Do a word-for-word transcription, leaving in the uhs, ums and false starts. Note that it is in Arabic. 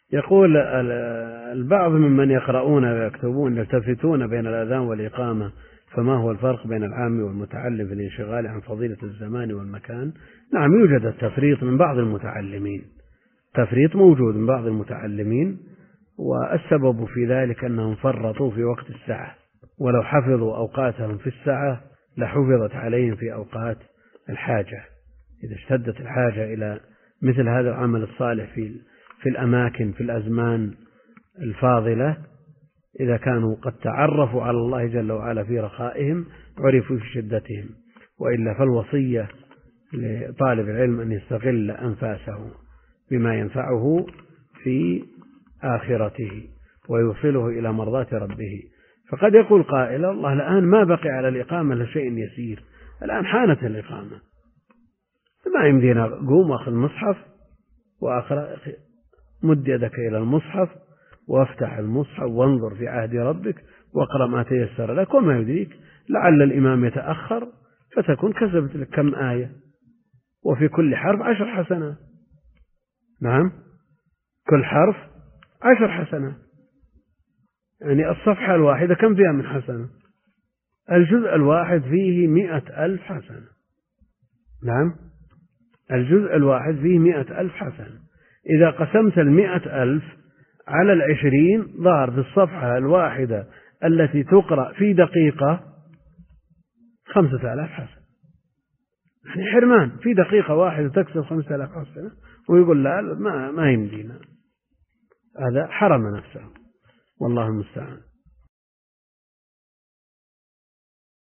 يقول البعض ممن يقرؤون ويكتبون يلتفتون بين الأذان والإقامة، فما هو الفرق بين العام والمتعلم في الانشغال عن فضيلة الزمان والمكان؟ نعم، يوجد التفريط من بعض المتعلمين، تفريط موجود من بعض المتعلمين، والسبب في ذلك أنهم فرطوا في وقت الساعة، ولو حفظوا أوقاتهم في الساعة لحفظت عليهم في أوقات الحاجة. إذا اشتدت الحاجة إلى مثل هذا العمل الصالح في في الأماكن في الأزمان الفاضلة، إذا كانوا قد تعرفوا على الله جل وعلا في رخائهم عرفوا في شدتهم، وإلا فالوصية لطالب العلم أن يستغل أنفاسه بما ينفعه في آخرته ويوصله إلى مرضاة ربه. فقد يقول قائل: الله الآن ما بقي على الإقامة لشيء يسير، الآن حانت الإقامة، ما يمدينا قوم وأخذ المصحف وأقرأ، مد يدك إلى المصحف وافتح المصحف وانظر في عهد ربك واقرأ ما تيسر لك، وما يدريك لعل الإمام يتأخر فتكون كسبت لك كم آية، وفي كل حرف عشر حسنات. نعم، كل حرف عشر حسنات، يعني الصفحة الواحدة كم فيها من حسنة؟ الجزء الواحد فيه مئة ألف حسنة. نعم، الجزء الواحد فيه مئة ألف حسنة. إذا قسمت المئة ألف على العشرين ظهر في الصفحة الواحدة التي تقرأ في دقيقة خمسة آلاف حسنة، يعني حرمان في دقيقة واحدة تكسب خمسة آلاف حسنة، ويقول لا ما, ما يمدينا، هذا حرم نفسه، والله المستعان.